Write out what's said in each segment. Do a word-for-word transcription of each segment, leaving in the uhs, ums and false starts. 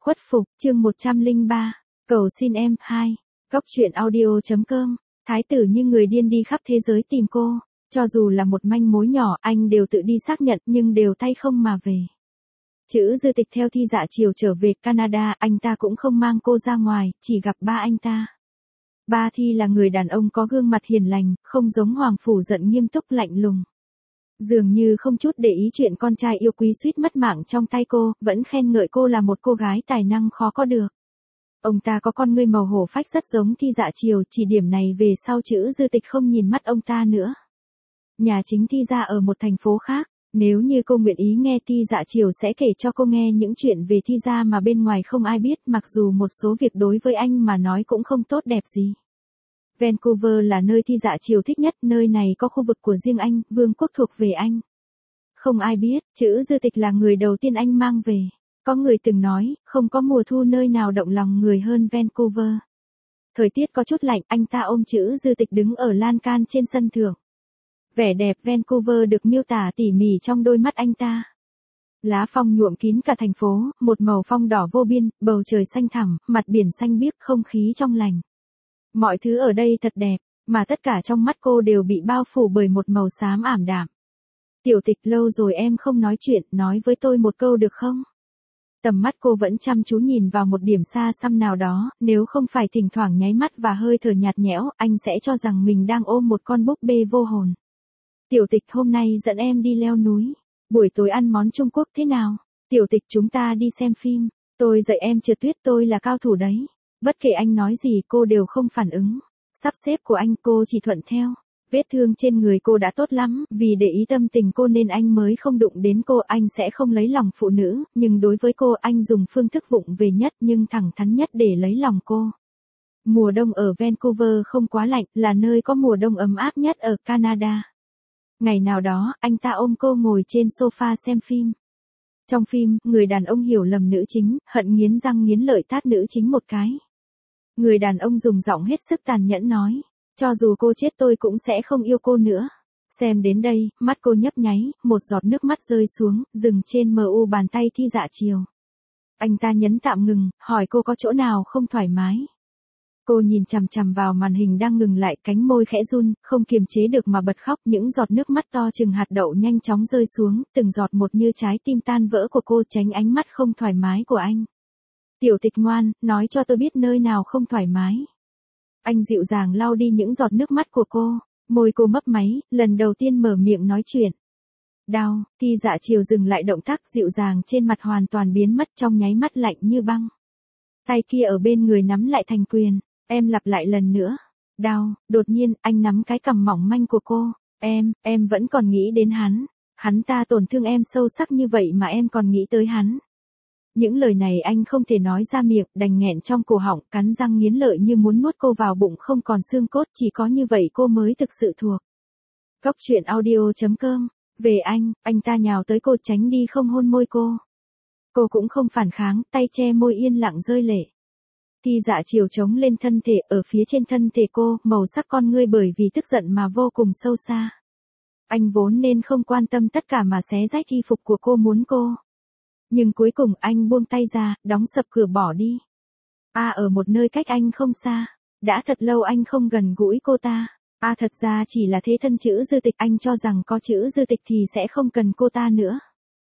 Khuất phục, chương một trăm lẻ ba, cầu xin em, hai. Góc truyện audio.com, thái tử như người điên đi khắp thế giới tìm cô, cho dù là một manh mối nhỏ anh đều tự đi xác nhận nhưng đều tay không mà về. Chữ Dư Tịch theo Thi Dạ Triều trở về Canada, anh ta cũng không mang cô ra ngoài, chỉ gặp ba anh ta. Ba Thi là người đàn ông có gương mặt hiền lành, không giống Hoàng Phủ giận nghiêm túc lạnh lùng. Dường như không chút để ý chuyện con trai yêu quý suýt mất mạng trong tay cô, vẫn khen ngợi cô là một cô gái tài năng khó có được. Ông ta có con ngươi màu hổ phách rất giống Thi Dạ Triều, chỉ điểm này về sau Chữ Dư Tịch không nhìn mắt ông ta nữa. Nhà chính Thi gia ở một thành phố khác, nếu như cô nguyện ý nghe Thi Dạ Triều sẽ kể cho cô nghe những chuyện về Thi gia mà bên ngoài không ai biết, mặc dù một số việc đối với anh mà nói cũng không tốt đẹp gì. Vancouver là nơi Thi Dạ Triều thích nhất, nơi này có khu vực của riêng anh, vương quốc thuộc về anh. Không ai biết, Chữ Dư Tịch là người đầu tiên anh mang về. Có người từng nói, không có mùa thu nơi nào động lòng người hơn Vancouver. Thời tiết có chút lạnh, anh ta ôm Chữ Dư Tịch đứng ở lan can trên sân thượng. Vẻ đẹp Vancouver được miêu tả tỉ mỉ trong đôi mắt anh ta. Lá phong nhuộm kín cả thành phố, một màu phong đỏ vô biên, bầu trời xanh thẳm, mặt biển xanh biếc, không khí trong lành. Mọi thứ ở đây thật đẹp, mà tất cả trong mắt cô đều bị bao phủ bởi một màu xám ảm đạm. Tiểu Tịch, lâu rồi em không nói chuyện, nói với tôi một câu được không? Tầm mắt cô vẫn chăm chú nhìn vào một điểm xa xăm nào đó, nếu không phải thỉnh thoảng nháy mắt và hơi thở nhạt nhẽo, anh sẽ cho rằng mình đang ôm một con búp bê vô hồn. Tiểu Tịch, hôm nay dẫn em đi leo núi. Buổi tối ăn món Trung Quốc thế nào? Tiểu Tịch, chúng ta đi xem phim. Tôi dạy em trượt tuyết, tôi là cao thủ đấy. Bất kể anh nói gì cô đều không phản ứng. Sắp xếp của anh cô chỉ thuận theo. Vết thương trên người cô đã tốt lắm, vì để ý tâm tình cô nên anh mới không đụng đến cô. Anh sẽ không lấy lòng phụ nữ, nhưng đối với cô anh dùng phương thức vụng về nhất nhưng thẳng thắn nhất để lấy lòng cô. Mùa đông ở Vancouver không quá lạnh, là nơi có mùa đông ấm áp nhất ở Canada. Ngày nào đó, anh ta ôm cô ngồi trên sofa xem phim. Trong phim, người đàn ông hiểu lầm nữ chính, hận nghiến răng nghiến lợi tát nữ chính một cái. Người đàn ông dùng giọng hết sức tàn nhẫn nói, cho dù cô chết tôi cũng sẽ không yêu cô nữa. Xem đến đây, mắt cô nhấp nháy, một giọt nước mắt rơi xuống, dừng trên mờ u bàn tay Thi Dạ Triều. Anh ta nhấn tạm ngừng, hỏi cô có chỗ nào không thoải mái. Cô nhìn chằm chằm vào màn hình đang ngừng lại, cánh môi khẽ run, không kiềm chế được mà bật khóc, những giọt nước mắt to chừng hạt đậu nhanh chóng rơi xuống, từng giọt một như trái tim tan vỡ của cô tránh ánh mắt không thoải mái của anh. Tiểu Tịch ngoan, nói cho tôi biết nơi nào không thoải mái. Anh dịu dàng lau đi những giọt nước mắt của cô, môi cô mấp máy, lần đầu tiên mở miệng nói chuyện. Đau, Thi Dạ Triều dừng lại động tác dịu dàng trên mặt hoàn toàn biến mất trong nháy mắt lạnh như băng. Tay kia ở bên người nắm lại thành quyền. Em lặp lại lần nữa. Đau, đột nhiên, anh nắm cái cằm mỏng manh của cô. Em, em vẫn còn nghĩ đến hắn. Hắn ta tổn thương em sâu sắc như vậy mà em còn nghĩ tới hắn. Những lời này anh không thể nói ra miệng, đành nghẹn trong cổ họng, cắn răng nghiến lợi như muốn nuốt cô vào bụng không còn xương cốt, chỉ có như vậy cô mới thực sự thuộc. Góc truyện audio.com, về anh, anh ta nhào tới cô tránh đi không hôn môi cô. Cô cũng không phản kháng, tay che môi yên lặng rơi lệ. Thi Dạ Triều chống lên thân thể, ở phía trên thân thể cô, màu sắc con ngươi bởi vì tức giận mà vô cùng sâu xa. Anh vốn nên không quan tâm tất cả mà xé rách y phục của cô muốn cô. Nhưng cuối cùng anh buông tay ra, đóng sập cửa bỏ đi. À, ở một nơi cách anh không xa. Đã thật lâu anh không gần gũi cô ta. À, thật ra chỉ là thế thân Chữ Dư Tịch, anh cho rằng có Chữ Dư Tịch thì sẽ không cần cô ta nữa.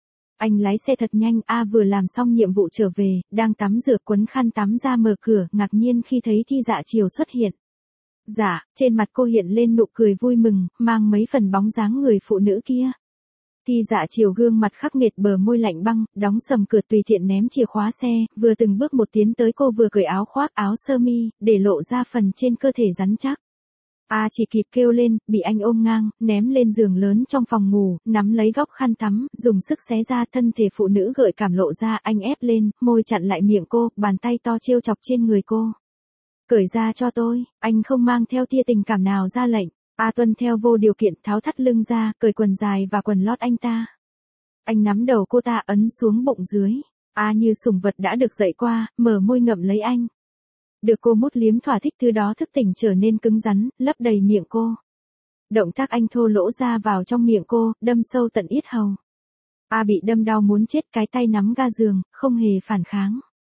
Anh lái xe thật nhanh, A vừa làm xong nhiệm vụ trở về, đang tắm rửa quấn khăn tắm ra mở cửa, ngạc nhiên khi thấy Thi Dạ Triều xuất hiện. Dạ, trên mặt cô hiện lên nụ cười vui mừng, mang mấy phần bóng dáng người phụ nữ kia. Thi Dạ Triều gương mặt khắc nghiệt, bờ môi lạnh băng, đóng sầm cửa tùy tiện ném chìa khóa xe, vừa từng bước một tiến tới cô vừa cởi áo khoác áo sơ mi, để lộ ra phần trên cơ thể rắn chắc. A chỉ kịp kêu lên, bị anh ôm ngang, ném lên giường lớn trong phòng ngủ, nắm lấy góc khăn tắm, dùng sức xé ra thân thể phụ nữ gợi cảm lộ ra, anh ép lên, môi chặn lại miệng cô, bàn tay to trêu chọc trên người cô. Cởi ra cho tôi, anh không mang theo tia tình cảm nào ra lệnh. A tuân theo vô điều kiện, tháo thắt lưng ra, cởi quần dài và quần lót anh ta. Anh nắm đầu cô ta ấn xuống bụng dưới. A như sủng vật đã được dạy qua, mở môi ngậm lấy anh. Được cô mút liếm thỏa thích, thứ đó thức tỉnh trở nên cứng rắn, lấp đầy miệng cô. Động tác anh thô lỗ ra vào trong miệng cô, đâm sâu tận yết hầu. A bị đâm đau muốn chết, cái tay nắm ga giường, không hề phản kháng.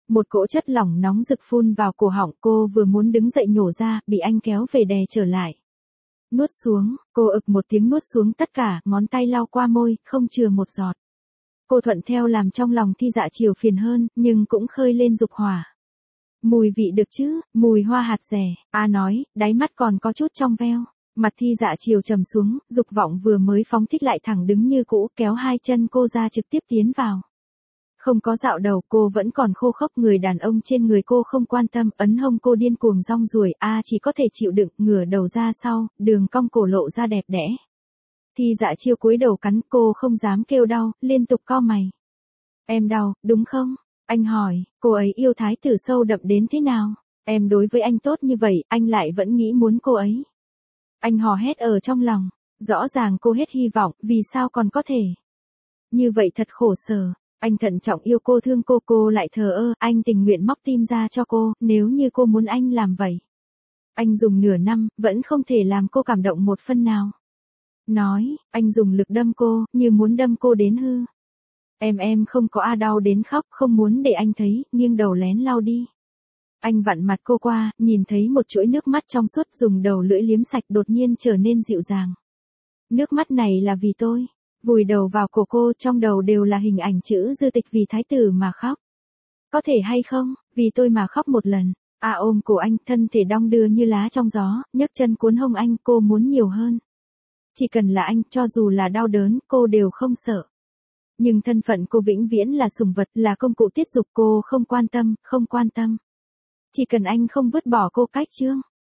Một cỗ chất lỏng nóng rực phun vào cổ họng, cô vừa muốn đứng dậy nhổ ra, bị anh kéo về đè trở lại. Nuốt xuống, cô ực một tiếng nuốt xuống tất cả, ngón tay lau qua môi, không chừa một giọt. Cô thuận theo làm trong lòng Thi Dạ Chiều phiền hơn, nhưng cũng khơi lên dục hỏa. Mùi vị được chứ, mùi hoa hạt rẻ, A nói, đáy mắt còn có chút trong veo. Mặt Thi Dạ Chiều trầm xuống, dục vọng vừa mới phóng thích lại thẳng đứng như cũ, kéo hai chân cô ra trực tiếp tiến vào. Không có dạo đầu, cô vẫn còn khô khốc, người đàn ông trên người cô không quan tâm, ấn hông cô điên cuồng rong ruổi, A chỉ có thể chịu đựng, ngửa đầu ra sau, đường cong cổ lộ ra đẹp đẽ. Thi Dạ Chiêu cúi đầu cắn, cô không dám kêu đau, liên tục cau mày. Em đau, đúng không? Anh hỏi, cô ấy yêu thái tử sâu đậm đến thế nào? Em đối với anh tốt như vậy, anh lại vẫn nghĩ muốn cô ấy. Anh hò hét ở trong lòng, rõ ràng cô hết hy vọng, vì sao còn có thể. Như vậy thật khổ sở. Anh thận trọng yêu cô, thương cô, cô lại thờ ơ, anh tình nguyện móc tim ra cho cô, nếu như cô muốn anh làm vậy. Anh dùng nửa năm, vẫn không thể làm cô cảm động một phân nào. Nói, anh dùng lực đâm cô, như muốn đâm cô đến hư. Em em không có A đau đến khóc, không muốn để anh thấy, nghiêng đầu lén lau đi. Anh vặn mặt cô qua, nhìn thấy một chuỗi nước mắt trong suốt, dùng đầu lưỡi liếm sạch, đột nhiên trở nên dịu dàng. Nước mắt này là vì tôi. Vùi đầu vào cổ cô, trong đầu đều là hình ảnh chữ Dư Tịch vì thái tử mà khóc. Có thể hay không, vì tôi mà khóc một lần. A ôm cổ anh, thân thể đong đưa như lá trong gió, nhấc chân cuốn hông anh, cô muốn nhiều hơn. Chỉ cần là anh, cho dù là đau đớn, cô đều không sợ. Nhưng thân phận cô vĩnh viễn là sủng vật, là công cụ tiết dục, cô không quan tâm, không quan tâm. Chỉ cần anh không vứt bỏ cô cách chương.